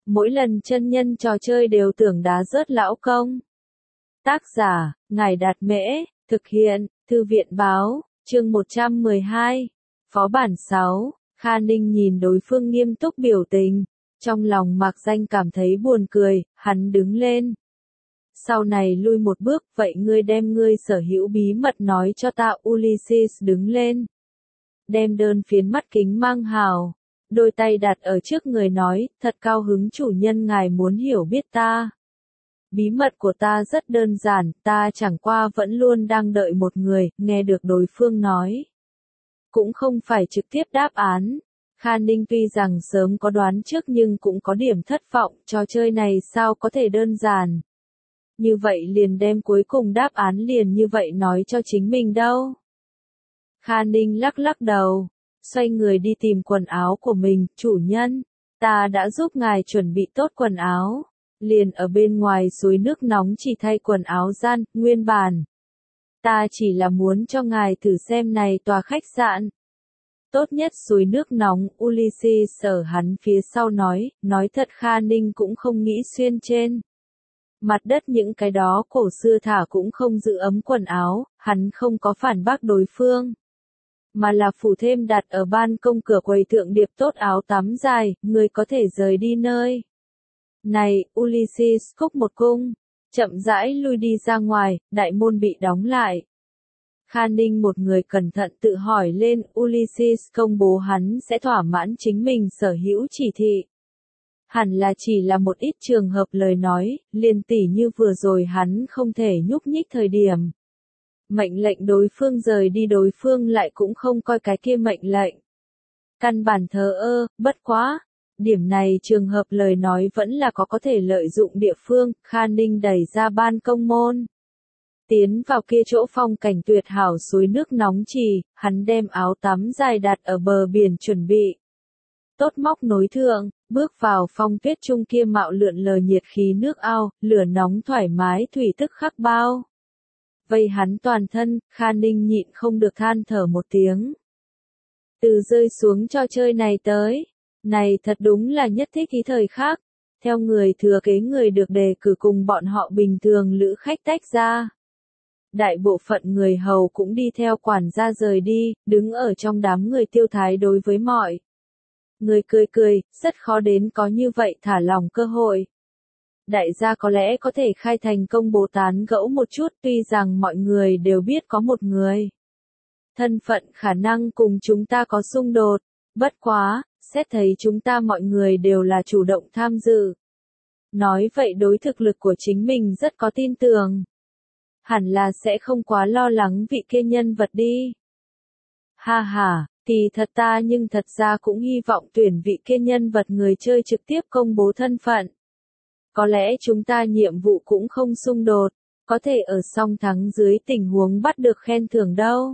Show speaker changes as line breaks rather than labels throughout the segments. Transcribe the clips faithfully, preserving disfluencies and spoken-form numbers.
mỗi lần chân nhân trò chơi đều tưởng đá rớt lão công. Tác giả, Ngài Đạt Mễ, thực hiện, Thư viện Báo, chương một trăm mười hai, Phó bản sáu, Kha Ninh nhìn đối phương nghiêm túc biểu tình, trong lòng mạc danh cảm thấy buồn cười, hắn đứng lên. Sau này lui một bước, vậy ngươi đem ngươi sở hữu bí mật nói cho ta. Ulysses đứng lên. Đem đơn phiến mắt kính mang hào, đôi tay đặt ở trước người nói, thật cao hứng chủ nhân ngài muốn hiểu biết ta. Bí mật của ta rất đơn giản, ta chẳng qua vẫn luôn đang đợi một người, nghe được đối phương nói. Cũng không phải trực tiếp đáp án. Kha Ninh tuy rằng sớm có đoán trước nhưng cũng có điểm thất vọng, trò chơi này sao có thể đơn giản. Như vậy liền đem cuối cùng đáp án liền như vậy nói cho chính mình đâu. Kha Ninh lắc lắc đầu, xoay người đi tìm quần áo của mình, chủ nhân, ta đã giúp ngài chuẩn bị tốt quần áo, liền ở bên ngoài suối nước nóng chỉ thay quần áo gian, nguyên bản. Ta chỉ là muốn cho ngài thử xem này tòa khách sạn. Tốt nhất suối nước nóng, Ulysses ở hắn phía sau nói, nói thật Kha Ninh cũng không nghĩ xuyên trên. Mặt đất những cái đó cổ xưa thả cũng không giữ ấm quần áo, hắn không có phản bác đối phương. Mà là phủ thêm đặt ở ban công cửa quầy thượng điệp tốt áo tắm dài, người có thể rời đi nơi. Này, Ulysses khúc một cung, chậm rãi lui đi ra ngoài, đại môn bị đóng lại. Kha Ninh một người cẩn thận tự hỏi lên, Ulysses công bố hắn sẽ thỏa mãn chính mình sở hữu chỉ thị. Hẳn là chỉ là một ít trường hợp lời nói, liền tỉ như vừa rồi hắn không thể nhúc nhích thời điểm. Mệnh lệnh đối phương rời đi đối phương lại cũng không coi cái kia mệnh lệnh. Căn bản thờ ơ, bất quá. Điểm này trường hợp lời nói vẫn là có có thể lợi dụng địa phương, Kha Ninh đẩy ra ban công môn. Tiến vào kia chỗ phong cảnh tuyệt hảo suối nước nóng trì, hắn đem áo tắm dài đặt ở bờ biển chuẩn bị. Tốt móc nối thượng, bước vào phong tuyết trung kia mạo lượn lờ nhiệt khí nước ao, lửa nóng thoải mái thủy tức khắc bao. Vây hắn toàn thân, Kha Ninh nhịn không được than thở một tiếng. Từ rơi xuống trò chơi này tới, này thật đúng là nhất thích ý thời khác. Theo người thừa kế người được đề cử cùng bọn họ bình thường lữ khách tách ra. Đại bộ phận người hầu cũng đi theo quản gia rời đi, đứng ở trong đám người tiêu thái đối với mọi. Người cười cười, rất khó đến có như vậy thả lòng cơ hội. Đại gia có lẽ có thể khai thành công bố tán gẫu một chút tuy rằng mọi người đều biết có một người. Thân phận khả năng cùng chúng ta có xung đột, bất quá, xét thấy chúng ta mọi người đều là chủ động tham dự. Nói vậy đối thực lực của chính mình rất có tin tưởng. Hẳn là sẽ không quá lo lắng vị kia nhân vật đi. Ha ha, thì thật ta nhưng thật ra cũng hy vọng tuyển vị kia nhân vật người chơi trực tiếp công bố thân phận. Có lẽ chúng ta nhiệm vụ cũng không xung đột, có thể ở song thắng dưới tình huống bắt được khen thưởng đâu.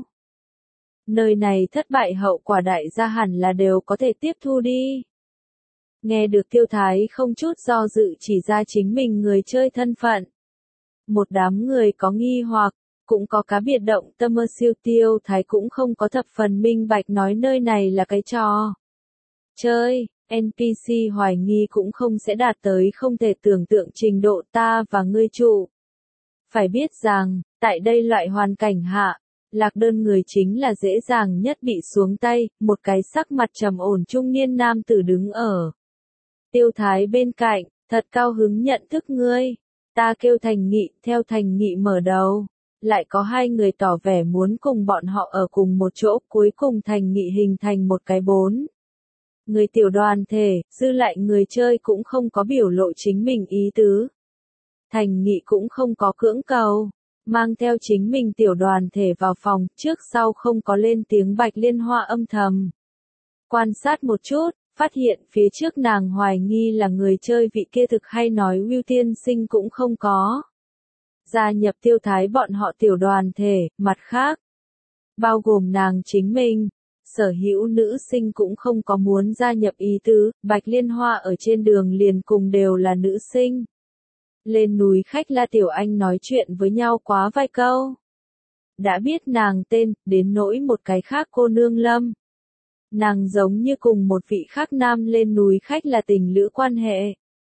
Nơi này thất bại hậu quả đại gia hẳn là đều có thể tiếp thu đi. Nghe được tiêu thái không chút do dự chỉ ra chính mình người chơi thân phận. Một đám người có nghi hoặc, cũng có cá biệt động tâm ơ siêu tiêu thái cũng không có thập phần minh bạch nói nơi này là cái trò chơi, en pê xê hoài nghi cũng không sẽ đạt tới không thể tưởng tượng trình độ ta và ngươi trụ. Phải biết rằng, tại đây loại hoàn cảnh hạ, lạc đơn người chính là dễ dàng nhất bị xuống tay, một cái sắc mặt trầm ổn trung niên nam tử đứng ở. Tiêu thái bên cạnh, thật cao hứng nhận thức ngươi, ta kêu Thành Nghị, theo Thành Nghị mở đầu. Lại có hai người tỏ vẻ muốn cùng bọn họ ở cùng một chỗ, cuối cùng Thành Nghị hình thành một cái bốn. Người tiểu đoàn thể, dư lại người chơi cũng không có biểu lộ chính mình ý tứ. Thành Nghị cũng không có cưỡng cầu, mang theo chính mình tiểu đoàn thể vào phòng, trước sau không có lên tiếng bạch liên hoa âm thầm. Quan sát một chút, phát hiện phía trước nàng hoài nghi là người chơi vị kia thực hay nói Will tiên sinh cũng không có. Gia nhập tiêu thái bọn họ tiểu đoàn thể, mặt khác. Bao gồm nàng chính mình, sở hữu nữ sinh cũng không có muốn gia nhập ý tứ, bạch liên hoa ở trên đường liền cùng đều là nữ sinh. Lên núi khách La Tiểu Anh nói chuyện với nhau quá vài câu. Đã biết nàng tên, đến nỗi một cái khác cô nương Lâm. Nàng giống như cùng một vị khác nam lên núi khách là tình lữ quan hệ.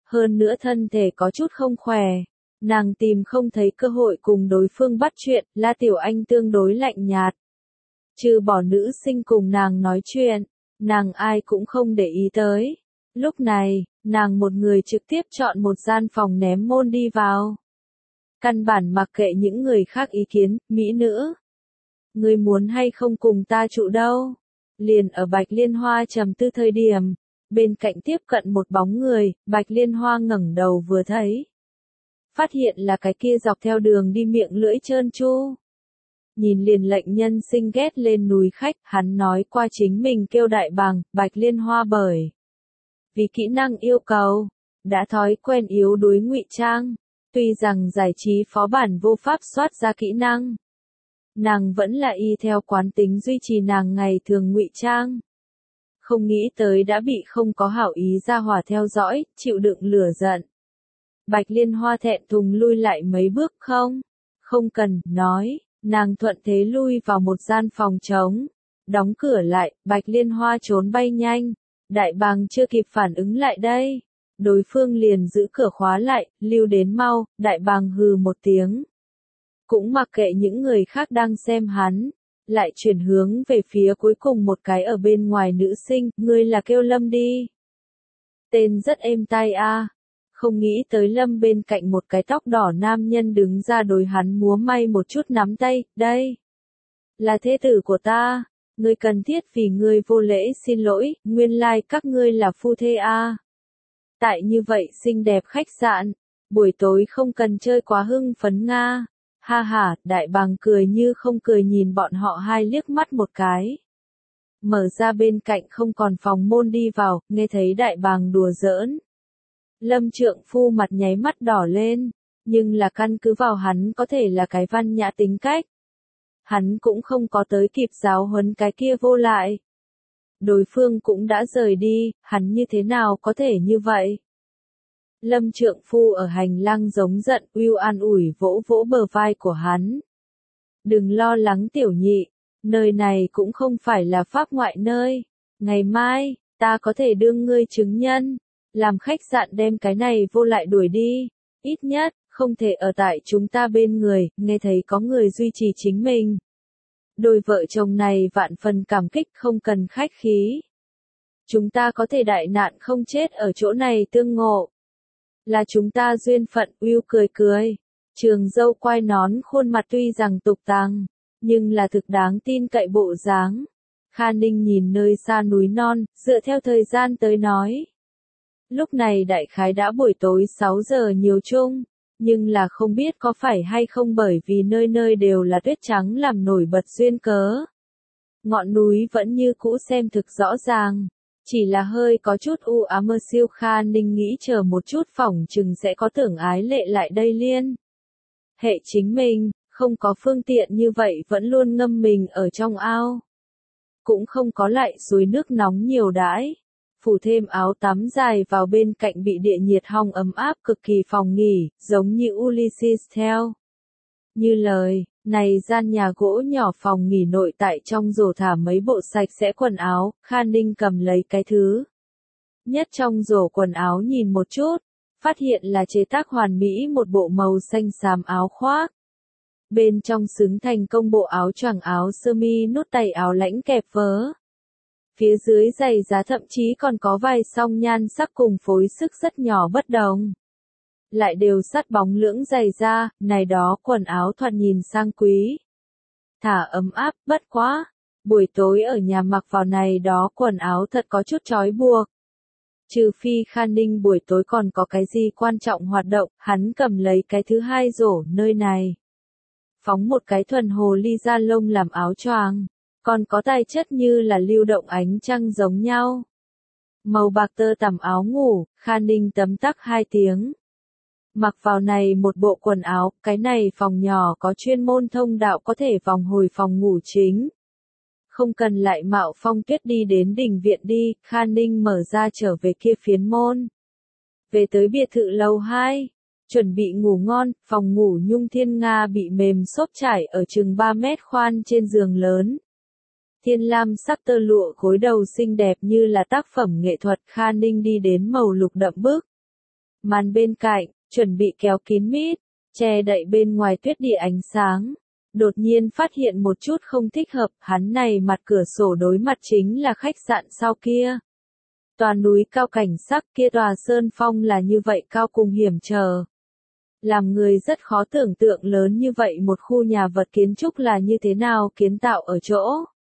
hơn nữa thân thể có chút không khỏe. Nàng tìm không thấy cơ hội cùng đối phương bắt chuyện, La Tiểu Anh tương đối lạnh nhạt. Trừ bỏ nữ sinh cùng nàng nói chuyện, nàng ai cũng không để ý tới. Lúc này, nàng một người trực tiếp chọn một gian phòng ném môn đi vào. Căn bản mặc kệ những người khác ý kiến, mỹ nữ. Ngươi muốn hay không cùng ta trụ đâu? Liền ở Bạch Liên Hoa trầm tư thời điểm, bên cạnh tiếp cận một bóng người, Bạch Liên Hoa ngẩng đầu vừa thấy. Phát hiện là cái kia dọc theo đường đi miệng lưỡi trơn tru. Nhìn liền lệnh nhân sinh ghét lên núi khách, hắn nói qua chính mình kêu đại bàng, Bạch Liên Hoa bởi. Vì kỹ năng yêu cầu, đã thói quen yếu đuối ngụy trang, tuy rằng giải trí phó bản vô pháp soát ra kỹ năng. Nàng vẫn là y theo quán tính duy trì nàng ngày thường ngụy trang. Không nghĩ tới đã bị không có hảo ý ra hỏa theo dõi, chịu đựng lửa giận. Bạch Liên Hoa thẹn thùng lui lại mấy bước không? Không cần, nói, nàng thuận thế lui vào một gian phòng trống. Đóng cửa lại, Bạch Liên Hoa trốn bay nhanh. Đại bàng chưa kịp phản ứng lại đây. Đối phương liền giữ cửa khóa lại, lưu đến mau, đại bàng hừ một tiếng. Cũng mặc kệ những người khác đang xem hắn. Lại chuyển hướng về phía cuối cùng một cái ở bên ngoài nữ sinh, ngươi là kêu Lâm đi. Tên rất êm tai a. Không nghĩ tới Lâm bên cạnh một cái tóc đỏ nam nhân đứng ra đối hắn múa may một chút nắm tay, đây. Là thế tử của ta, ngươi cần thiết vì ngươi vô lễ xin lỗi, nguyên lai like các ngươi là phu thê a. Tại như vậy xinh đẹp khách sạn, buổi tối không cần chơi quá hưng phấn nga. Ha ha, đại bàng cười như không cười nhìn bọn họ hai liếc mắt một cái. Mở ra bên cạnh không còn phòng môn đi vào, nghe thấy đại bàng đùa giỡn. Lâm trượng phu mặt nháy mắt đỏ lên, nhưng là căn cứ vào hắn có thể là cái văn nhã tính cách. Hắn cũng không có tới kịp giáo huấn cái kia vô lại. Đối phương cũng đã rời đi, hắn như thế nào có thể như vậy? Lâm trượng phu ở hành lang giống giận, Will an ủi vỗ vỗ bờ vai của hắn. Đừng lo lắng tiểu nhị, nơi này cũng không phải là pháp ngoại nơi. Ngày mai, ta có thể đương ngươi chứng nhân, làm khách sạn đem cái này vô lại đuổi đi. Ít nhất, không thể ở tại chúng ta bên người, nghe thấy có người duy trì chính mình. Đôi vợ chồng này vạn phần cảm kích không cần khách khí. Chúng ta có thể đại nạn không chết ở chỗ này tương ngộ. Là chúng ta duyên phận, Will cười cười. Trường dâu quai nón khuôn mặt tuy rằng tục tàng, nhưng là thực đáng tin cậy bộ dáng. Kha Ninh nhìn nơi xa núi non, dựa theo thời gian tới nói. Lúc này đại khái đã buổi tối sáu giờ nhiều chung, nhưng là không biết có phải hay không bởi vì nơi nơi đều là tuyết trắng làm nổi bật duyên cớ. Ngọn núi vẫn như cũ xem thực rõ ràng. Chỉ là hơi có chút u ám mơ siêu. Kha Ninh nghĩ chờ một chút phỏng chừng sẽ có tưởng ái lệ lại đây liên. Hệ chính mình, không có phương tiện như vậy vẫn luôn ngâm mình ở trong ao. Cũng không có lại suối nước nóng nhiều đãi. Phủ thêm áo tắm dài vào bên cạnh bị địa nhiệt hong ấm áp cực kỳ phòng nghỉ, giống như Ulysses theo. Như lời, này gian nhà gỗ nhỏ phòng nghỉ nội tại trong rổ thả mấy bộ sạch sẽ quần áo, Kha Ninh cầm lấy cái thứ. Nhất trong rổ quần áo nhìn một chút, phát hiện là chế tác hoàn mỹ một bộ màu xanh xám áo khoác. Bên trong xứng thành công bộ áo choàng áo sơ mi nút tay áo lãnh kẹp vớ. Phía dưới giày giá thậm chí còn có vài song nhan sắc cùng phối sức rất nhỏ bất đồng. Lại đều sắt bóng lưỡng giày da, này đó quần áo thoạt nhìn sang quý. Thả ấm áp, bất quá. Buổi tối ở nhà mặc vào này đó quần áo thật có chút trói buộc. Trừ phi Kha Ninh buổi tối còn có cái gì quan trọng hoạt động, hắn cầm lấy cái thứ hai rổ nơi này. Phóng một cái thuần hồ ly da lông làm áo choàng. Còn có tài chất như là lưu động ánh trăng giống nhau. Màu bạc tơ tằm áo ngủ, Kha Ninh tấm tắc hai tiếng. Mặc vào này một bộ quần áo, cái này phòng nhỏ có chuyên môn thông đạo có thể vòng hồi phòng ngủ chính. Không cần lại mạo phong tuyết đi đến đình viện đi, Kha Ninh mở ra trở về kia phiến môn. Về tới biệt thự lầu hai, chuẩn bị ngủ ngon, phòng ngủ Nhung Thiên Nga bị mềm xốp trải ở chừng ba mét khoan trên giường lớn. Thiên lam sắc tơ lụa gối đầu xinh đẹp như là tác phẩm nghệ thuật. Kha Ninh đi đến màu lục đậm bức. Màn bên cạnh, chuẩn bị kéo kín mít, che đậy bên ngoài tuyết địa ánh sáng. Đột nhiên phát hiện một chút không thích hợp, hắn này mặt cửa sổ đối mặt chính là khách sạn sau kia. Tòa núi cao cảnh sắc kia tòa sơn phong là như vậy cao cùng hiểm trở. Làm người rất khó tưởng tượng lớn như vậy một khu nhà vật kiến trúc là như thế nào kiến tạo ở chỗ.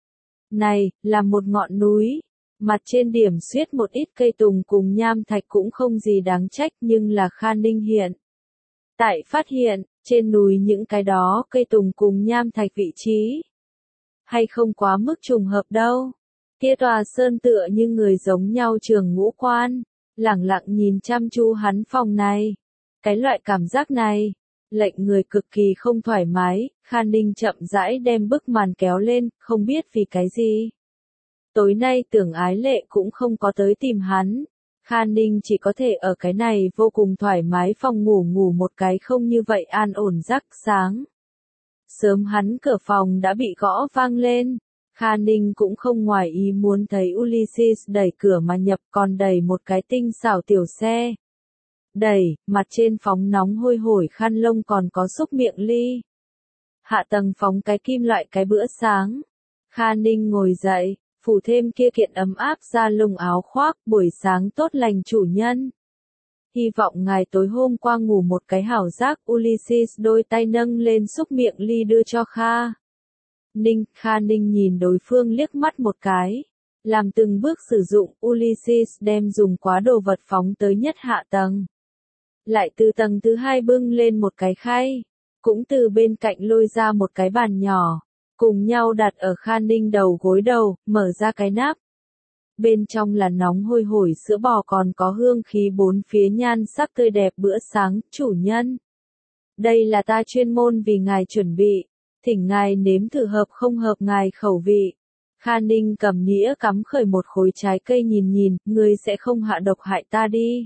Này, là một ngọn núi. Mặt trên điểm xuyết một ít cây tùng cùng nham thạch cũng không gì đáng trách nhưng là Kha Ninh hiện. Tại phát hiện, trên núi những cái đó cây tùng cùng nham thạch vị trí. Hay không quá mức trùng hợp đâu. Kia tòa sơn tựa như người giống nhau trường ngũ quan, lẳng lặng nhìn chăm chú hắn phòng này. Cái loại cảm giác này, lệnh người cực kỳ không thoải mái, Kha Ninh chậm rãi đem bức màn kéo lên, không biết vì cái gì. Tối nay Tưởng Ái Lệ cũng không có tới tìm hắn. Kha Ninh chỉ có thể ở cái này vô cùng thoải mái phòng ngủ ngủ một cái không như vậy an ổn giấc sáng. Sớm hắn cửa phòng đã bị gõ vang lên. Kha Ninh cũng không ngoài ý muốn thấy Ulysses đẩy cửa mà nhập còn đẩy một cái tinh xảo tiểu xe. Đẩy, mặt trên phóng nóng hôi hổi khăn lông còn có xúc miệng ly. Hạ tầng phóng cái kim loại cái bữa sáng. Kha Ninh ngồi dậy, phủ thêm kia kiện ấm áp da lông áo khoác, buổi sáng tốt lành chủ nhân. Hy vọng ngài tối hôm qua ngủ một cái hảo giác. Ulysses đôi tay nâng lên xúc miệng ly đưa cho Kha Ninh. Kha Ninh nhìn đối phương liếc mắt một cái. Làm từng bước sử dụng, Ulysses đem dùng quá đồ vật phóng tới nhất hạ tầng. Lại từ tầng thứ hai bưng lên một cái khay. Cũng từ bên cạnh lôi ra một cái bàn nhỏ. Cùng nhau đặt ở Kha Ninh đầu gối đầu, mở ra cái nắp. Bên trong là nóng hôi hổi sữa bò còn có hương khí bốn phía nhan sắc tươi đẹp bữa sáng, chủ nhân. Đây là ta chuyên môn vì ngài chuẩn bị, thỉnh ngài nếm thử hợp không hợp ngài khẩu vị. Kha Ninh cầm nĩa cắm khởi một khối trái cây nhìn nhìn, ngươi sẽ không hạ độc hại ta đi.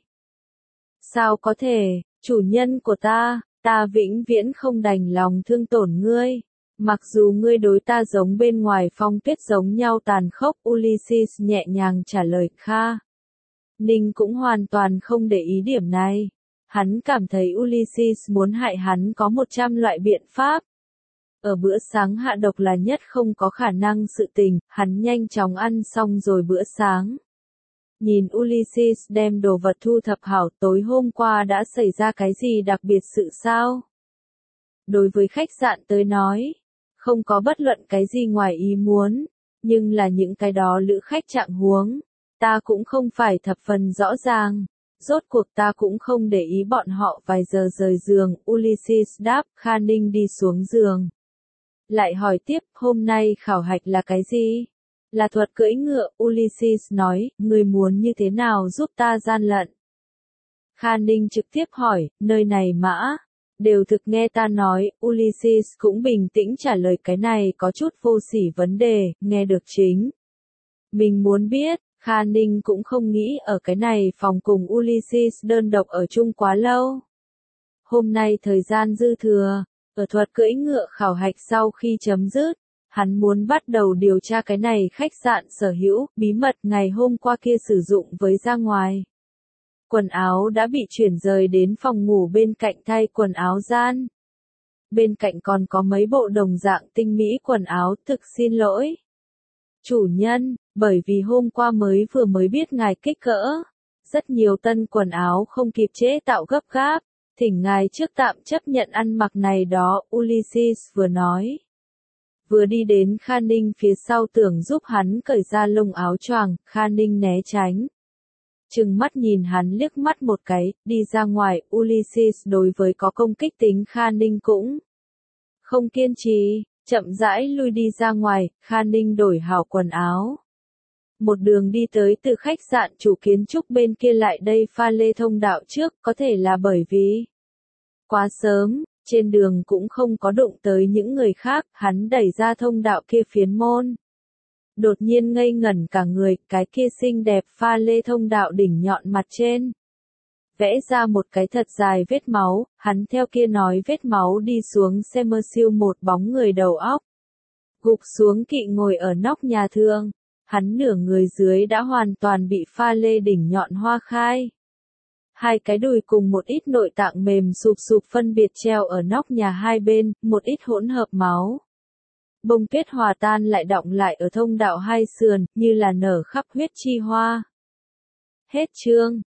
Sao có thể, chủ nhân của ta, ta vĩnh viễn không đành lòng thương tổn ngươi. Mặc dù ngươi đối ta giống bên ngoài phong tuyết giống nhau tàn khốc, Ulysses nhẹ nhàng trả lời. Kha Ninh cũng hoàn toàn không để ý điểm này. Hắn cảm thấy Ulysses muốn hại hắn có một trăm loại biện pháp. Ở bữa sáng hạ độc là nhất không có khả năng sự tình, hắn nhanh chóng ăn xong rồi bữa sáng. Nhìn Ulysses đem đồ vật thu thập hảo, tối hôm qua đã xảy ra cái gì đặc biệt sự sao? Đối với khách sạn tới nói, không có bất luận cái gì ngoài ý muốn, nhưng là những cái đó lữ khách trạng huống, ta cũng không phải thập phần rõ ràng. Rốt cuộc ta cũng không để ý bọn họ vài giờ rời giường. Ulysses đáp. Kha Ninh đi xuống giường. Lại hỏi tiếp, hôm nay khảo hạch là cái gì? Là thuật cưỡi ngựa. Ulysses nói, ngươi muốn như thế nào giúp ta gian lận? Kha Ninh trực tiếp hỏi, nơi này mã, đều thực nghe ta nói. Ulysses cũng bình tĩnh trả lời, cái này có chút vô sỉ vấn đề, nghe được chính. Mình muốn biết. Kha Ninh cũng không nghĩ ở cái này phòng cùng Ulysses đơn độc ở chung quá lâu. Hôm nay thời gian dư thừa, ở thuật cưỡi ngựa khảo hạch sau khi chấm dứt, hắn muốn bắt đầu điều tra cái này khách sạn sở hữu, bí mật ngày hôm qua kia sử dụng với ra ngoài. Quần áo đã bị chuyển rời đến phòng ngủ bên cạnh thay quần áo gian. Bên cạnh còn có mấy bộ đồng dạng tinh mỹ quần áo, thực xin lỗi. Chủ nhân, bởi vì hôm qua mới vừa mới biết ngài kích cỡ. Rất nhiều tân quần áo không kịp chế tạo gấp gáp. Thỉnh ngài trước tạm chấp nhận ăn mặc này đó, Ulysses vừa nói. Vừa đi đến Kha Ninh phía sau tưởng giúp hắn cởi ra lông áo choàng, Kha Ninh né tránh. Trừng mắt nhìn hắn liếc mắt một cái, đi ra ngoài. Ulysses đối với có công kích tính Kha Ninh cũng không kiên trì. Chậm rãi lui đi ra ngoài, Kha Ninh đổi hảo quần áo. Một đường đi tới từ khách sạn chủ kiến trúc bên kia lại đây pha lê thông đạo trước, có thể là bởi vì quá sớm, trên đường cũng không có đụng tới những người khác, hắn đẩy ra thông đạo kia phiến môn. Đột nhiên ngây ngẩn cả người, cái kia xinh đẹp pha lê thông đạo đỉnh nhọn mặt trên. Vẽ ra một cái thật dài vết máu, hắn theo kia nói vết máu đi xuống xe mơ siêu một bóng người đầu óc. Gục xuống kỵ ngồi ở nóc nhà thương, hắn nửa người dưới đã hoàn toàn bị pha lê đỉnh nhọn hoa khai. Hai cái đùi cùng một ít nội tạng mềm sụp sụp phân biệt treo ở nóc nhà hai bên, một ít hỗn hợp máu. Bông tuyết hòa tan lại đọng lại ở thông đạo hai sườn, như là nở khắp huyết chi hoa. Hết chương.